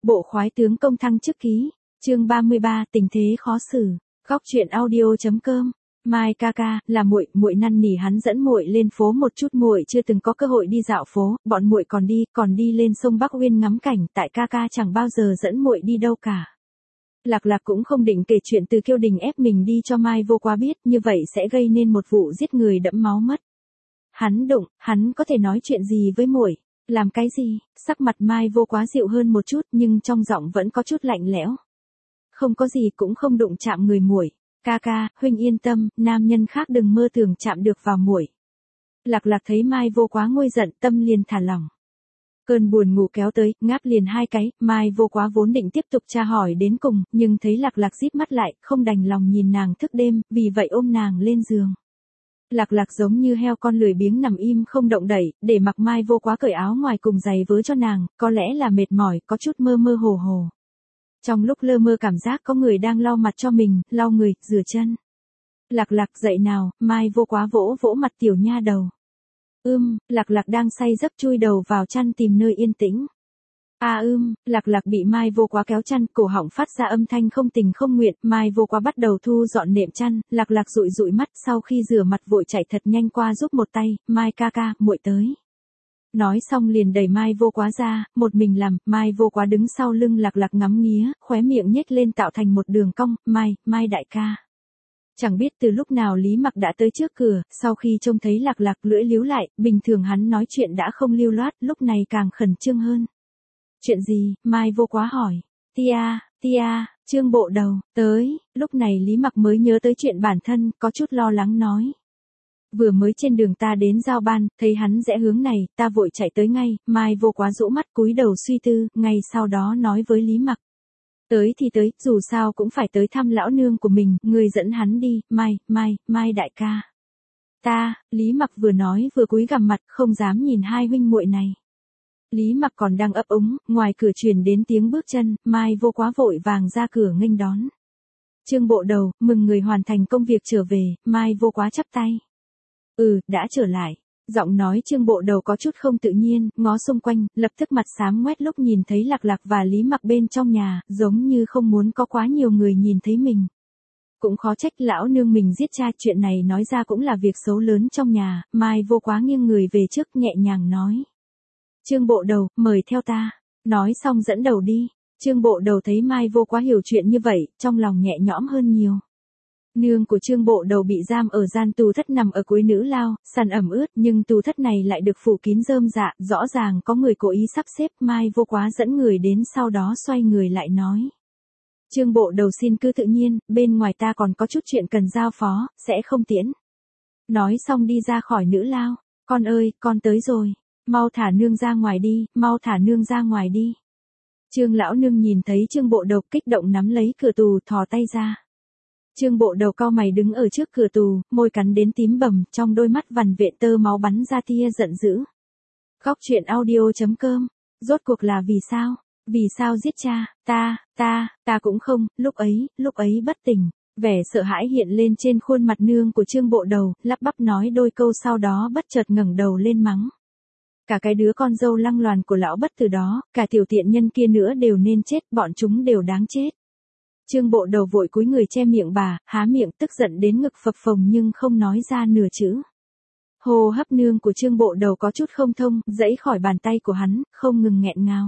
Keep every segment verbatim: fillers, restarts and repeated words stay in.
Bộ khoái tướng công thăng chức ký, chương ba mươi ba, tình thế khó xử. Góc truyện audio.com. Mai ca ca, là muội, muội năn nỉ hắn dẫn muội lên phố một chút, muội chưa từng có cơ hội đi dạo phố, bọn muội còn đi, còn đi lên sông Bắc Uyên ngắm cảnh, tại ca ca chẳng bao giờ dẫn muội đi đâu cả. Lạc Lạc cũng không định kể chuyện từ Kiêu Đình ép mình đi cho Mai Vô Quá biết, như vậy sẽ gây nên một vụ giết người đẫm máu mất. Hắn đụng, hắn có thể nói chuyện gì với muội? Làm cái gì? Sắc mặt Mai Vô Quá dịu hơn một chút, nhưng trong giọng vẫn có chút lạnh lẽo. Không có gì, cũng không đụng chạm người muội. Ca ca, huynh yên tâm, nam nhân khác đừng mơ tưởng chạm được vào muội. Lạc Lạc thấy Mai Vô Quá nguôi giận, tâm liền thả lỏng. Cơn buồn ngủ kéo tới, ngáp liền hai cái, Mai Vô Quá vốn định tiếp tục tra hỏi đến cùng, nhưng thấy Lạc Lạc díp mắt lại, không đành lòng nhìn nàng thức đêm, vì vậy ôm nàng lên giường. Lạc Lạc giống như heo con lười biếng nằm im không động đậy, để mặc Mai Vô Quá cởi áo ngoài cùng giày vớ cho nàng, có lẽ là mệt mỏi, có chút mơ mơ hồ hồ. Trong lúc lơ mơ cảm giác có người đang lau mặt cho mình, lau người, rửa chân. Lạc Lạc dậy nào, Mai Vô Quá vỗ vỗ mặt tiểu nha đầu. Ưm, Lạc Lạc đang say giấc chui đầu vào chăn tìm nơi yên tĩnh. À ưm, Lạc Lạc bị Mai Vô Quá kéo chăn, cổ họng phát ra âm thanh không tình không nguyện, Mai Vô Quá bắt đầu thu dọn nệm chăn, Lạc Lạc dụi dụi mắt, sau khi rửa mặt vội chạy thật nhanh qua giúp một tay, Mai ca ca, muội tới. Nói xong liền đẩy Mai Vô Quá ra, một mình làm, Mai Vô Quá đứng sau lưng Lạc Lạc ngắm nghía, khóe miệng nhếch lên tạo thành một đường cong, Mai, Mai đại ca. Chẳng biết từ lúc nào Lý Mặc đã tới trước cửa, sau khi trông thấy Lạc Lạc lưỡi líu lại, bình thường hắn nói chuyện đã không lưu loát, lúc này càng khẩn trương hơn. Chuyện gì? Mai Vô Quá hỏi. Tia, tia, Trương Bộ Đầu, tới, lúc này Lý Mặc mới nhớ tới chuyện bản thân, có chút lo lắng nói. Vừa mới trên đường ta đến giao ban, thấy hắn rẽ hướng này, ta vội chạy tới ngay, Mai Vô Quá rũ mắt cúi đầu suy tư, ngay sau đó nói với Lý Mặc. Tới thì tới, dù sao cũng phải tới thăm lão nương của mình, người dẫn hắn đi, Mai, Mai, Mai đại ca. Ta, Lý Mặc vừa nói vừa cúi gằm mặt, không dám nhìn hai huynh muội này. Lý Mặc còn đang ấp úng, ngoài cửa truyền đến tiếng bước chân, Mai Vô Quá vội vàng ra cửa nghênh đón. Trương Bộ Đầu, mừng người hoàn thành công việc trở về, Mai Vô Quá chắp tay. Ừ, đã trở lại. Giọng nói Trương Bộ Đầu có chút không tự nhiên, ngó xung quanh, lập tức mặt xám ngoét lúc nhìn thấy Lạc Lạc và Lý Mặc bên trong nhà, giống như không muốn có quá nhiều người nhìn thấy mình. Cũng khó trách lão nương mình giết cha, chuyện này nói ra cũng là việc xấu lớn trong nhà, Mai Vô Quá nghiêng người về trước nhẹ nhàng nói. Trương Bộ Đầu, mời theo ta. Nói xong dẫn đầu đi. Trương Bộ Đầu thấy Mai Vô Quá hiểu chuyện như vậy, trong lòng nhẹ nhõm hơn nhiều. Nương của Trương Bộ Đầu bị giam ở gian tù thất nằm ở cuối nữ lao, sàn ẩm ướt, nhưng tù thất này lại được phủ kín rơm rạ, rõ ràng có người cố ý sắp xếp, Mai Vô Quá dẫn người đến sau đó xoay người lại nói. Trương Bộ Đầu xin cứ tự nhiên, bên ngoài ta còn có chút chuyện cần giao phó, sẽ không tiễn. Nói xong đi ra khỏi nữ lao, con ơi, con tới rồi, mau thả nương ra ngoài đi, mau thả nương ra ngoài đi. Trương lão nương nhìn thấy Trương Bộ Đầu kích động nắm lấy cửa tù thò tay ra. Trương Bộ Đầu cau mày đứng ở trước cửa tù, môi cắn đến tím bầm, trong đôi mắt vằn vện tơ máu bắn ra tia giận dữ. Góc truyện audio.com. Rốt cuộc là vì sao? Vì sao giết cha? Ta, ta, ta cũng không, lúc ấy, lúc ấy bất tỉnh. Vẻ sợ hãi hiện lên trên khuôn mặt nương của Trương Bộ Đầu, lắp bắp nói đôi câu sau đó bất chợt ngẩng đầu lên mắng. Cả cái đứa con dâu lăng loàn của lão Bất từ đó, cả tiểu tiện nhân kia nữa đều nên chết, bọn chúng đều đáng chết. Trương Bộ Đầu vội cúi người che miệng bà, há miệng tức giận đến ngực phập phồng nhưng không nói ra nửa chữ. Hô hấp nương của Trương Bộ Đầu có chút không thông, giãy khỏi bàn tay của hắn, không ngừng nghẹn ngào.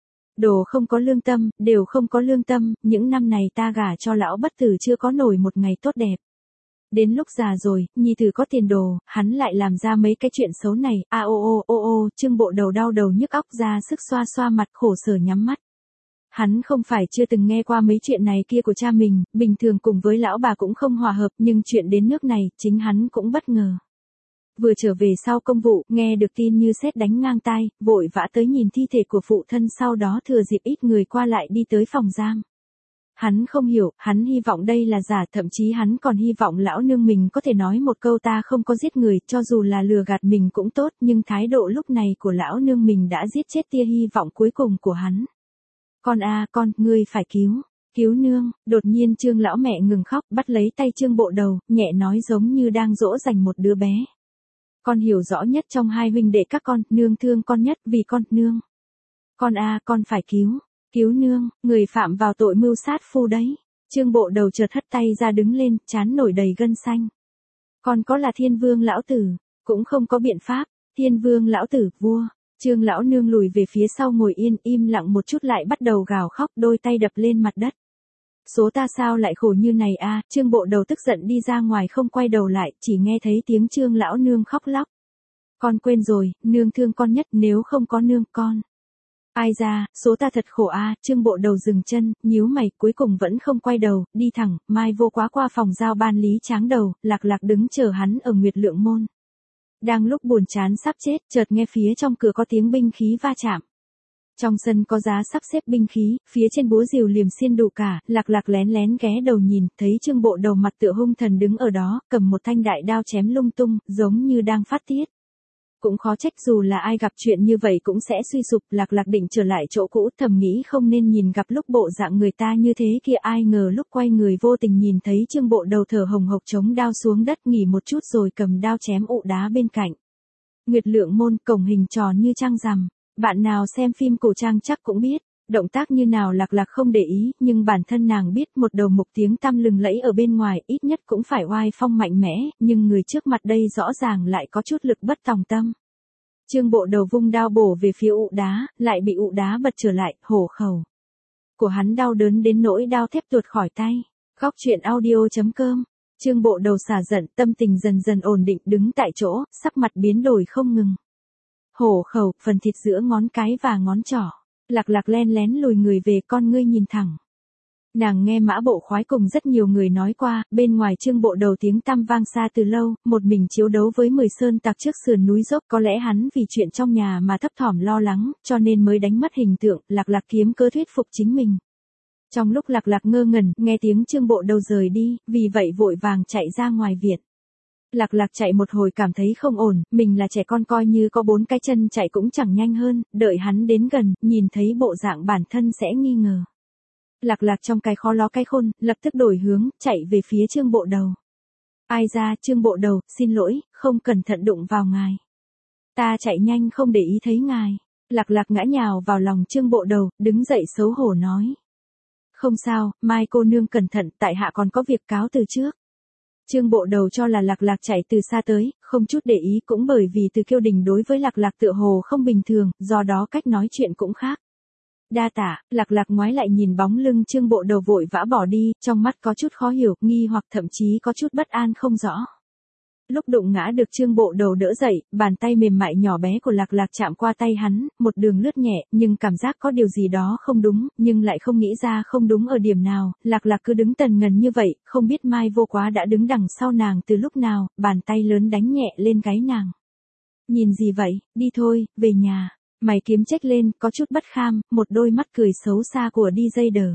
Đồ không có lương tâm, đều không có lương tâm, những năm này ta gả cho lão Bất tử chưa có nổi một ngày tốt đẹp. Đến lúc già rồi, nhi tử có tiền đồ, hắn lại làm ra mấy cái chuyện xấu này, a ô ô ô ô, Trương Bộ Đầu đau đầu nhức óc ra sức xoa xoa mặt khổ sở nhắm mắt. Hắn không phải chưa từng nghe qua mấy chuyện này kia của cha mình, bình thường cùng với lão bà cũng không hòa hợp, nhưng chuyện đến nước này, chính hắn cũng bất ngờ. Vừa trở về sau công vụ, nghe được tin như sét đánh ngang tai, vội vã tới nhìn thi thể của phụ thân, sau đó thừa dịp ít người qua lại đi tới phòng giam. Hắn không hiểu, hắn hy vọng đây là giả, thậm chí hắn còn hy vọng lão nương mình có thể nói một câu ta không có giết người, cho dù là lừa gạt mình cũng tốt, nhưng thái độ lúc này của lão nương mình đã giết chết tia hy vọng cuối cùng của hắn. Con a con, ngươi phải cứu, cứu nương, đột nhiên Trương lão mẹ ngừng khóc, bắt lấy tay Trương Bộ Đầu, nhẹ nói giống như đang dỗ dành một đứa bé. Con hiểu rõ nhất trong hai huynh đệ các con, nương thương con nhất, vì con, nương. Con a con phải cứu, Cứu nương, người phạm vào tội mưu sát phu đấy. Trương Bộ Đầu chợt hất tay ra đứng lên, trán nổi đầy gân xanh. Còn có là Thiên Vương lão tử, cũng không có biện pháp. Thiên Vương lão tử, vua. Trương lão nương lùi về phía sau ngồi yên, im lặng một chút lại bắt đầu gào khóc, đôi tay đập lên mặt đất. Số ta sao lại khổ như này a? Trương Bộ Đầu tức giận đi ra ngoài không quay đầu lại, chỉ nghe thấy tiếng Trương lão nương khóc lóc. Con quên rồi, nương thương con nhất, nếu không có nương con. Ai ra, số ta thật khổ a. Trương Bộ Đầu dừng chân, nhíu mày, cuối cùng vẫn không quay đầu, đi thẳng, Mai Vô Quá qua phòng giao ban Lý Tráng Đầu, Lạc Lạc đứng chờ hắn ở Nguyệt Lượng Môn. Đang lúc buồn chán sắp chết, chợt nghe phía trong cửa có tiếng binh khí va chạm. Trong sân có giá sắp xếp binh khí, phía trên búa rìu liềm xiên đủ cả, Lạc Lạc lén lén ghé đầu nhìn, thấy Trương Bộ Đầu mặt tựa hung thần đứng ở đó, cầm một thanh đại đao chém lung tung, giống như đang phát tiết. Cũng khó trách dù là ai gặp chuyện như vậy cũng sẽ suy sụp, Lạc Lạc định trở lại chỗ cũ, thầm nghĩ không nên nhìn gặp lúc bộ dạng người ta như thế kia, ai ngờ lúc quay người vô tình nhìn thấy Trương Bộ Đầu thở hồng hộc chống đao xuống đất nghỉ một chút rồi cầm đao chém ụ đá bên cạnh. Nguyệt Lượng Môn, cổng hình tròn như trăng rằm, bạn nào xem phim cổ trang chắc cũng biết, động tác như nào Lạc Lạc không để ý, nhưng bản thân nàng biết một đầu mục tiếng tăm lừng lẫy ở bên ngoài ít nhất cũng phải oai phong mạnh mẽ, nhưng người trước mặt đây rõ ràng lại có chút lực bất tòng tâm. Trương Bộ Đầu vung đao bổ về phía ụ đá, lại bị ụ đá bật trở lại, hổ khẩu của hắn đau đớn đến nỗi đao thép tuột khỏi tay. Góc truyện audio chấm com. Trương Bộ Đầu xả giận, tâm tình dần dần ổn định, đứng tại chỗ, sắc mặt biến đổi không ngừng. Hổ khẩu, phần thịt giữa ngón cái và ngón trỏ. Lạc Lạc len lén lùi người về, con ngươi nhìn thẳng. Nàng nghe Mã Bộ Khoái cùng rất nhiều người nói qua, bên ngoài Trương Bộ Đầu tiếng tăm vang xa từ lâu, một mình chiếu đấu với mười sơn tặc trước sườn núi dốc, có lẽ hắn vì chuyện trong nhà mà thấp thỏm lo lắng, cho nên mới đánh mất hình tượng, Lạc Lạc kiếm cớ thuyết phục chính mình. Trong lúc Lạc Lạc ngơ ngẩn, nghe tiếng Trương Bộ Đầu rời đi, vì vậy vội vàng chạy ra ngoài viện. Lạc Lạc chạy một hồi cảm thấy không ổn, mình là trẻ con coi như có bốn cái chân chạy cũng chẳng nhanh hơn, đợi hắn đến gần, nhìn thấy bộ dạng bản thân sẽ nghi ngờ. Lạc Lạc trong cái khó ló cái khôn, lập tức đổi hướng, chạy về phía Trương Bộ Đầu. Ai ra, Trương Bộ Đầu, xin lỗi, không cẩn thận đụng vào ngài. Ta chạy nhanh không để ý thấy ngài. Lạc Lạc ngã nhào vào lòng Trương Bộ Đầu, đứng dậy xấu hổ nói. Không sao, Mai cô nương cẩn thận, tại hạ còn có việc cáo từ trước. Trương Bộ Đầu cho là Lạc Lạc chạy từ xa tới, không chút để ý, cũng bởi vì Từ Kiêu Đình đối với Lạc Lạc tựa hồ không bình thường, do đó cách nói chuyện cũng khác. Đa tạ, Lạc Lạc ngoái lại nhìn bóng lưng Trương Bộ Đầu vội vã bỏ đi, trong mắt có chút khó hiểu, nghi hoặc thậm chí có chút bất an không rõ. Lúc đụng ngã được Trương Bộ Đầu đỡ dậy, bàn tay mềm mại nhỏ bé của Lạc Lạc chạm qua tay hắn, một đường lướt nhẹ, nhưng cảm giác có điều gì đó không đúng, nhưng lại không nghĩ ra không đúng ở điểm nào, Lạc Lạc cứ đứng tần ngần như vậy, không biết Mai Vô Quá đã đứng đằng sau nàng từ lúc nào, bàn tay lớn đánh nhẹ lên gáy nàng. Nhìn gì vậy, đi thôi, về nhà. Mày kiếm chếch lên, có chút bất kham, một đôi mắt cười xấu xa của đi dây đờ.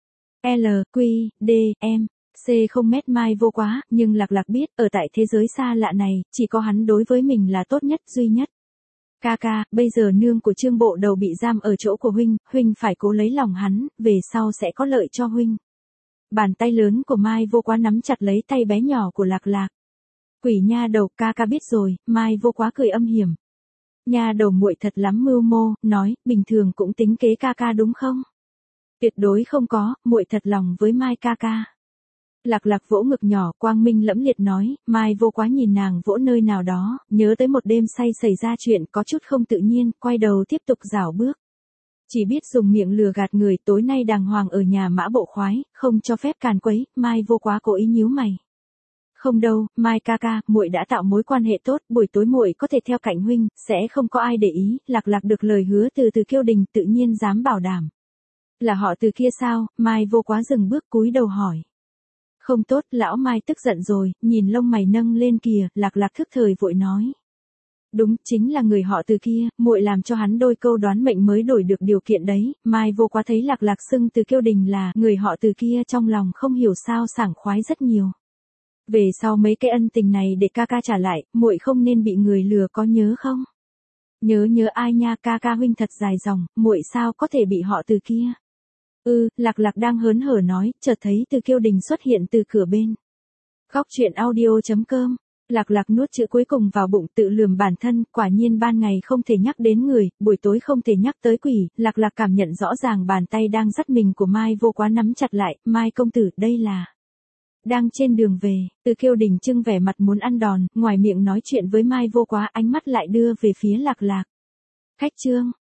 L, Q, D, M, C không mét Mai Vô Quá, nhưng Lạc Lạc biết, ở tại thế giới xa lạ này, chỉ có hắn đối với mình là tốt nhất, duy nhất. Ca ca, bây giờ nương của Trương Bộ Đầu bị giam ở chỗ của huynh, huynh phải cố lấy lòng hắn, về sau sẽ có lợi cho huynh. Bàn tay lớn của Mai Vô Quá nắm chặt lấy tay bé nhỏ của Lạc Lạc. Quỷ nha đầu, ca ca biết rồi, Mai Vô Quá cười âm hiểm. Nha đầu muội thật lắm mưu mô, nói, bình thường cũng tính kế ca ca đúng không? Tuyệt đối không có, muội thật lòng với Mai ca ca. Lạc Lạc vỗ ngực nhỏ, quang minh lẫm liệt nói, Mai Vô Quá nhìn nàng vỗ nơi nào đó, nhớ tới một đêm say xảy ra chuyện có chút không tự nhiên, quay đầu tiếp tục rảo bước. Chỉ biết dùng miệng lừa gạt người, tối nay đàng hoàng ở nhà Mã Bộ Khoái, không cho phép càn quấy, Mai Vô Quá cố ý nhíu mày. Không đâu, Mai ca ca, muội đã tạo mối quan hệ tốt, buổi tối muội có thể theo cạnh huynh, sẽ không có ai để ý, Lạc Lạc được lời hứa từ Từ Kiêu Đình tự nhiên dám bảo đảm. Là họ Từ kia sao? Mai Vô Quá dừng bước cúi đầu hỏi. Không tốt, lão Mai tức giận rồi, nhìn lông mày nâng lên kìa, Lạc Lạc thức thời vội nói. Đúng, chính là người họ Từ kia, muội làm cho hắn đôi câu đoán mệnh mới đổi được điều kiện đấy. Mai Vô Quá thấy Lạc Lạc xưng Từ Kiêu Đình là người họ Từ kia, trong lòng không hiểu sao sảng khoái rất nhiều. Về sau mấy cái ân tình này để ca ca trả lại, muội không nên bị người lừa có nhớ không? Nhớ nhớ ai nha, ca ca huynh thật dài dòng, muội sao có thể bị họ Từ kia? Ừ, Lạc Lạc đang hớn hở nói, chợt thấy Từ Kiêu Đình xuất hiện từ cửa bên. Góc truyện audio chấm com Lạc Lạc nuốt chữ cuối cùng vào bụng tự lườm bản thân, quả nhiên ban ngày không thể nhắc đến người, buổi tối không thể nhắc tới quỷ, Lạc Lạc cảm nhận rõ ràng bàn tay đang dắt mình của Mai Vô Quá nắm chặt lại, Mai công tử, đây là... Đang trên đường về, Từ Kiêu Đình trưng vẻ mặt muốn ăn đòn, ngoài miệng nói chuyện với Mai Vô Quá, ánh mắt lại đưa về phía Lạc Lạc. Khách trương,